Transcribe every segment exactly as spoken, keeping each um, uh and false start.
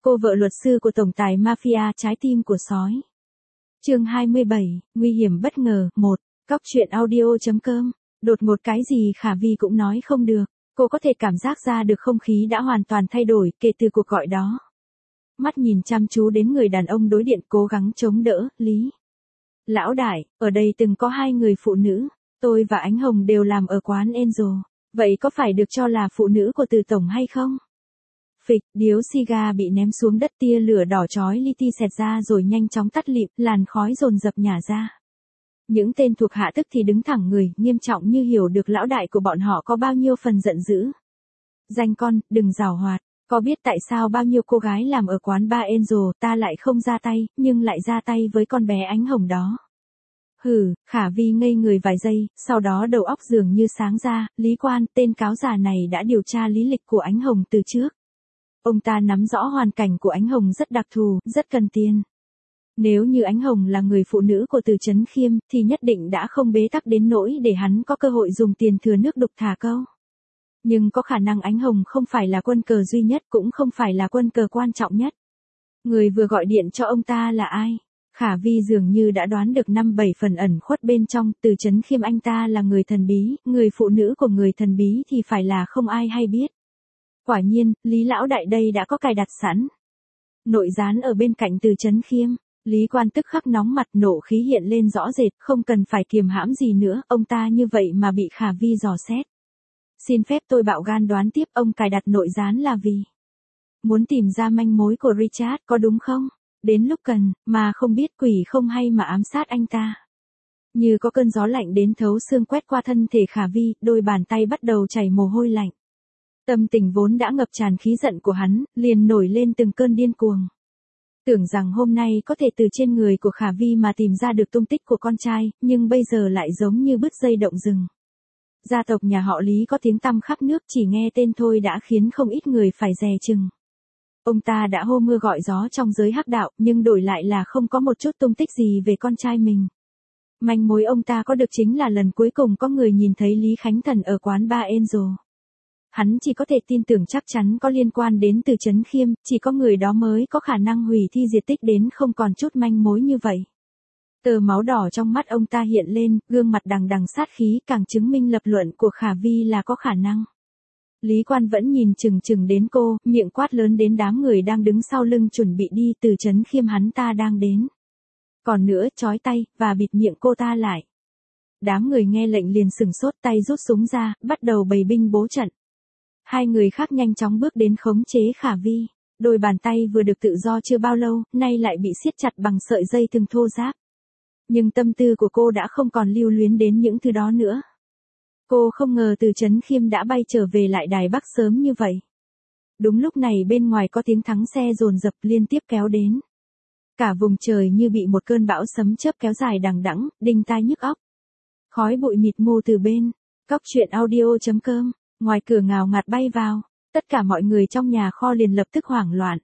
Cô vợ luật sư của tổng tài mafia trái tim của sói. Chương hai mươi bảy, nguy hiểm bất ngờ, một. Cóc truyện audio.com. Đột ngột cái gì Khả Vi cũng nói không được, cô có thể cảm giác ra được không khí đã hoàn toàn thay đổi kể từ cuộc gọi đó. Mắt nhìn chăm chú đến người đàn ông đối diện cố gắng chống đỡ, Lý. Lão đại, ở đây từng có hai người phụ nữ, tôi và Ánh Hồng đều làm ở quán Angel, vậy có phải được cho là phụ nữ của từ tổng hay không? Phịch, điếu xì ga bị ném xuống đất, tia lửa đỏ chói li ti xẹt ra rồi nhanh chóng tắt lịm, làn khói dồn dập nhả ra. Những tên thuộc hạ tức thì đứng thẳng người, nghiêm trọng như hiểu được lão đại của bọn họ có bao nhiêu phần giận dữ. Danh con, đừng giảo hoạt, có biết tại sao bao nhiêu cô gái làm ở quán bar Angel ta lại không ra tay, nhưng lại ra tay với con bé Ánh Hồng đó. Hừ, Khả Vi ngây người vài giây, sau đó đầu óc dường như sáng ra, Lý Quan, tên cáo già này đã điều tra lý lịch của Ánh Hồng từ trước. Ông ta nắm rõ hoàn cảnh của Ánh Hồng rất đặc thù, rất cần tiền. Nếu như Ánh Hồng là người phụ nữ của Từ Chấn Khiêm, thì nhất định đã không bế tắc đến nỗi để hắn có cơ hội dùng tiền thừa nước đục thả câu. Nhưng có khả năng Ánh Hồng không phải là quân cờ duy nhất, cũng không phải là quân cờ quan trọng nhất. Người vừa gọi điện cho ông ta là ai? Khả Vi dường như đã đoán được năm bảy phần ẩn khuất bên trong. Từ Chấn Khiêm anh ta là người thần bí, người phụ nữ của người thần bí thì phải là không ai hay biết. Quả nhiên, Lý lão đại đây đã có cài đặt sẵn. Nội gián ở bên cạnh Từ Chấn Khiêm. Lý Quan tức khắc nóng mặt, nộ khí hiện lên rõ rệt, không cần phải kiềm hãm gì nữa, ông ta như vậy mà bị Khả Vi dò xét. Xin phép tôi bạo gan đoán tiếp, ông cài đặt nội gián là vì muốn tìm ra manh mối của Richard, có đúng không? Đến lúc cần, mà không biết quỷ không hay mà ám sát anh ta. Như có cơn gió lạnh đến thấu xương quét qua thân thể Khả Vi, đôi bàn tay bắt đầu chảy mồ hôi lạnh. Tâm tình vốn đã ngập tràn khí giận của hắn, liền nổi lên từng cơn điên cuồng. Tưởng rằng hôm nay có thể từ trên người của Khả Vi mà tìm ra được tung tích của con trai, nhưng bây giờ lại giống như bứt dây động rừng. Gia tộc nhà họ Lý có tiếng tăm khắp nước, chỉ nghe tên thôi đã khiến không ít người phải dè chừng. Ông ta đã hô mưa gọi gió trong giới hắc đạo, nhưng đổi lại là không có một chút tung tích gì về con trai mình. Manh mối ông ta có được chính là lần cuối cùng có người nhìn thấy Lý Khánh Thần ở quán bar Angel. Hắn chỉ có thể tin tưởng chắc chắn có liên quan đến Từ Chấn Khiêm, chỉ có người đó mới có khả năng hủy thi diệt tích đến không còn chút manh mối như vậy. Tờ máu đỏ trong mắt ông ta hiện lên, gương mặt đằng đằng sát khí, càng chứng minh lập luận của Khả Vi là có khả năng. Lý Quan vẫn nhìn chừng chừng đến cô, miệng quát lớn đến đám người đang đứng sau lưng chuẩn bị đi. Từ Chấn Khiêm hắn ta đang đến. Còn nữa, trói tay, và bịt miệng cô ta lại. Đám người nghe lệnh liền sửng sốt, tay rút súng ra, bắt đầu bày binh bố trận. Hai người khác nhanh chóng bước đến khống chế Khả Vi. Đôi bàn tay vừa được tự do chưa bao lâu, nay lại bị siết chặt bằng sợi dây thừng thô ráp. Nhưng tâm tư của cô đã không còn lưu luyến đến những thứ đó nữa. Cô không ngờ Từ Chấn Khiêm đã bay trở về lại Đài Bắc sớm như vậy. Đúng lúc này bên ngoài có tiếng thắng xe dồn dập liên tiếp kéo đến. Cả vùng trời như bị một cơn bão sấm chớp kéo dài đằng đẵng, đinh tai nhức óc. Khói bụi mịt mù từ bên. Cóc truyện audio.com. Ngoài cửa ngào ngạt bay vào, tất cả mọi người trong nhà kho liền lập tức hoảng loạn.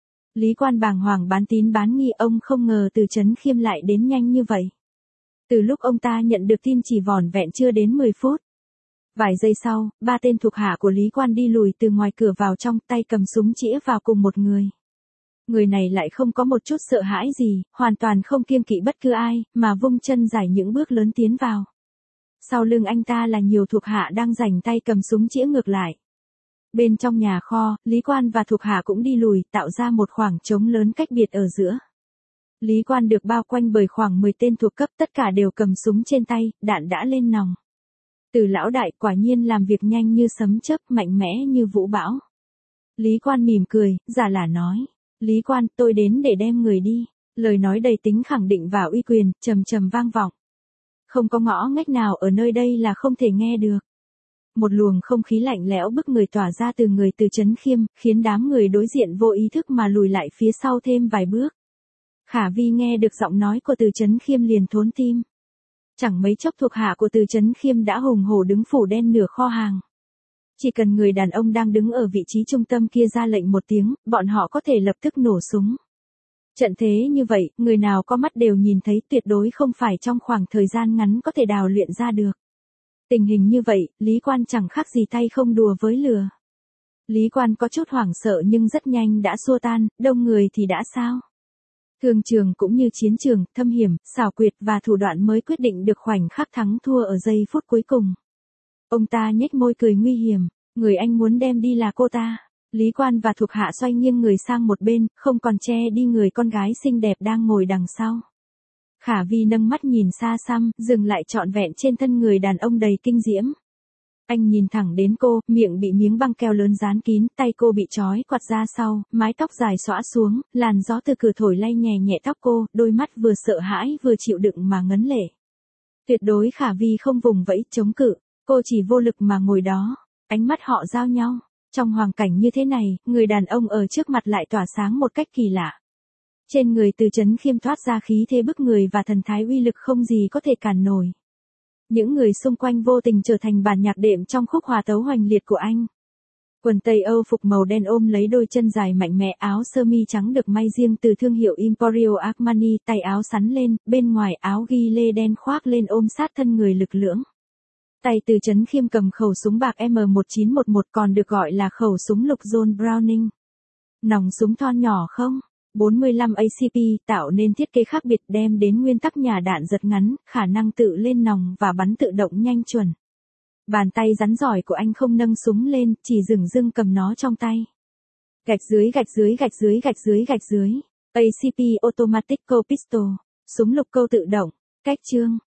Lý Quan bàng hoàng bán tín bán nghi, ông không ngờ Từ Chấn Khiêm lại đến nhanh như vậy. Từ lúc ông ta nhận được tin chỉ vỏn vẹn chưa đến mười phút. Vài giây sau, ba tên thuộc hạ của Lý Quan đi lùi từ ngoài cửa vào trong, tay cầm súng chĩa vào cùng một người. Người này lại không có một chút sợ hãi gì, hoàn toàn không kiêng kỵ bất cứ ai, mà vung chân giải những bước lớn tiến vào. Sau lưng anh ta là nhiều thuộc hạ đang rảnh tay cầm súng chĩa ngược lại. Bên trong nhà kho, Lý Quan và thuộc hạ cũng đi lùi, tạo ra một khoảng trống lớn cách biệt ở giữa. Lý Quan được bao quanh bởi khoảng mười tên thuộc cấp, tất cả đều cầm súng trên tay, đạn đã lên nòng. Từ lão đại quả nhiên làm việc nhanh như sấm chớp, mạnh mẽ như vũ bão. Lý Quan mỉm cười, giả lả nói. Lý Quan, tôi đến để đem người đi. Lời nói đầy tính khẳng định và uy quyền, trầm trầm vang vọng. Không có ngõ ngách nào ở nơi đây là không thể nghe được. Một luồng không khí lạnh lẽo bức người tỏa ra từ người Từ Chấn Khiêm, khiến đám người đối diện vô ý thức mà lùi lại phía sau thêm vài bước. Khả Vi nghe được giọng nói của Từ Chấn Khiêm liền thốn tim. Chẳng mấy chốc thuộc hạ của Từ Chấn Khiêm đã hùng hổ đứng phủ đen nửa kho hàng. Chỉ cần người đàn ông đang đứng ở vị trí trung tâm kia ra lệnh một tiếng, bọn họ có thể lập tức nổ súng. Trận thế như vậy, người nào có mắt đều nhìn thấy, tuyệt đối không phải trong khoảng thời gian ngắn có thể đào luyện ra được. Tình hình như vậy, Lý Quan chẳng khác gì tay không đùa với lửa. Lý Quan có chút hoảng sợ nhưng rất nhanh đã xua tan, đông người thì đã sao? Thương trường cũng như chiến trường, thâm hiểm, xảo quyệt và thủ đoạn mới quyết định được khoảnh khắc thắng thua ở giây phút cuối cùng. Ông ta nhếch môi cười nguy hiểm, người anh muốn đem đi là cô ta. Lý Quan và thuộc hạ xoay nghiêng người sang một bên, không còn che đi người con gái xinh đẹp đang ngồi đằng sau. Khả Vi nâng mắt nhìn xa xăm, dừng lại trọn vẹn trên thân người đàn ông đầy kinh diễm. Anh nhìn thẳng đến cô, miệng bị miếng băng keo lớn dán kín, tay cô bị trói quặt ra sau, mái tóc dài xõa xuống, làn gió từ cửa thổi lay nhẹ nhẹ tóc cô, đôi mắt vừa sợ hãi vừa chịu đựng mà ngấn lệ. Tuyệt đối Khả Vi không vùng vẫy chống cự, cô chỉ vô lực mà ngồi đó, ánh mắt họ giao nhau. Trong hoàn cảnh như thế này, người đàn ông ở trước mặt lại tỏa sáng một cách kỳ lạ. Trên người Từ Chấn Khiêm thoát ra khí thế bức người và thần thái uy lực không gì có thể cản nổi. Những người xung quanh vô tình trở thành bản nhạc đệm trong khúc hòa tấu hoành liệt của anh. Quần tây Âu phục màu đen ôm lấy đôi chân dài mạnh mẽ, áo sơ mi trắng được may riêng từ thương hiệu Emporio Armani, tay áo sắn lên, bên ngoài áo ghi lê đen khoác lên ôm sát thân người lực lưỡng. Tay Từ Chấn Khiêm cầm khẩu súng bạc M một chín một một, còn được gọi là khẩu súng lục John Browning. Nòng súng thon nhỏ không? bốn mươi lăm A C P tạo nên thiết kế khác biệt, đem đến nguyên tắc nhả đạn giật ngắn, khả năng tự lên nòng và bắn tự động nhanh chuẩn. Bàn tay rắn giỏi của anh không nâng súng lên, chỉ dửng dưng cầm nó trong tay. Gạch dưới gạch dưới gạch dưới gạch dưới gạch dưới. A C P Automatic Pistol. Súng lục câu tự động. Cách chương.